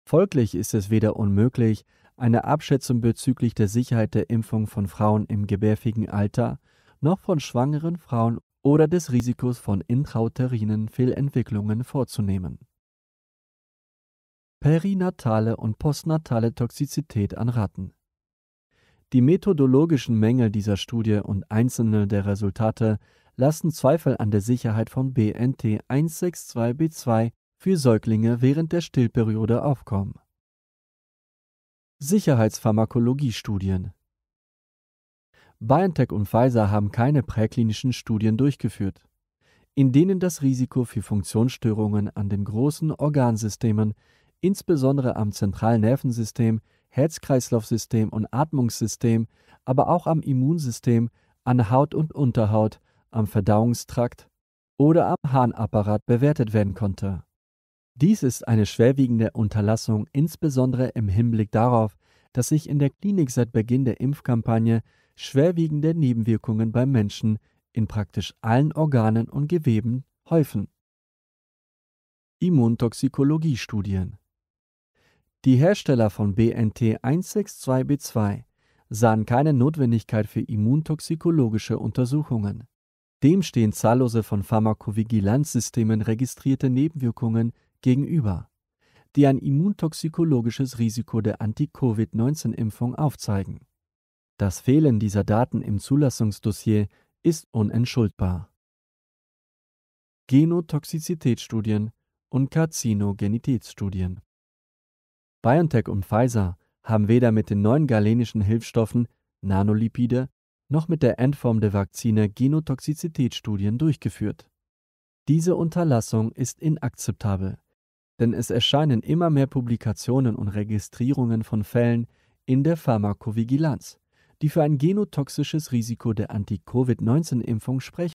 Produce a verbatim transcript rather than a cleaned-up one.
Folglich ist es weder unmöglich, eine Abschätzung bezüglich der Sicherheit der Impfung von Frauen im gebärfähigen Alter, noch von schwangeren Frauen oder des Risikos von intrauterinen Fehlentwicklungen vorzunehmen. Perinatale und postnatale Toxizität an Ratten. Die methodologischen Mängel dieser Studie und einzelne der Resultate lassen Zweifel an der Sicherheit von B N T eins sechs zwei B zwei für Säuglinge während der Stillperiode aufkommen. Sicherheitspharmakologie-Studien. BioNTech und Pfizer haben keine präklinischen Studien durchgeführt, in denen das Risiko für Funktionsstörungen an den großen Organsystemen, insbesondere am zentralen Nervensystem, Herz-Kreislauf-System und Atmungssystem, aber auch am Immunsystem, an Haut und Unterhaut, am Verdauungstrakt oder am Harnapparat bewertet werden konnte. Dies ist eine schwerwiegende Unterlassung, insbesondere im Hinblick darauf, dass sich in der Klinik seit Beginn der Impfkampagne schwerwiegende Nebenwirkungen beim Menschen in praktisch allen Organen und Geweben häufen. Immuntoxikologie-Studien. Die Hersteller von B N T eins sechs zwei B zwei sahen keine Notwendigkeit für immuntoxikologische Untersuchungen. Dem stehen zahllose von Pharmakovigilanzsystemen registrierte Nebenwirkungen gegenüber, die ein immuntoxikologisches Risiko der Anti-Covid neunzehn Impfung aufzeigen. Das Fehlen dieser Daten im Zulassungsdossier ist unentschuldbar. Genotoxizitätsstudien und Karzinogenitätsstudien. BioNTech und Pfizer haben weder mit den neuen galenischen Hilfsstoffen Nanolipide noch mit der Endform der Vakzine Genotoxizitätsstudien durchgeführt. Diese Unterlassung ist inakzeptabel, denn es erscheinen immer mehr Publikationen und Registrierungen von Fällen in der Pharmakovigilanz, die für ein genotoxisches Risiko der Anti-Covid neunzehn Impfung sprechen.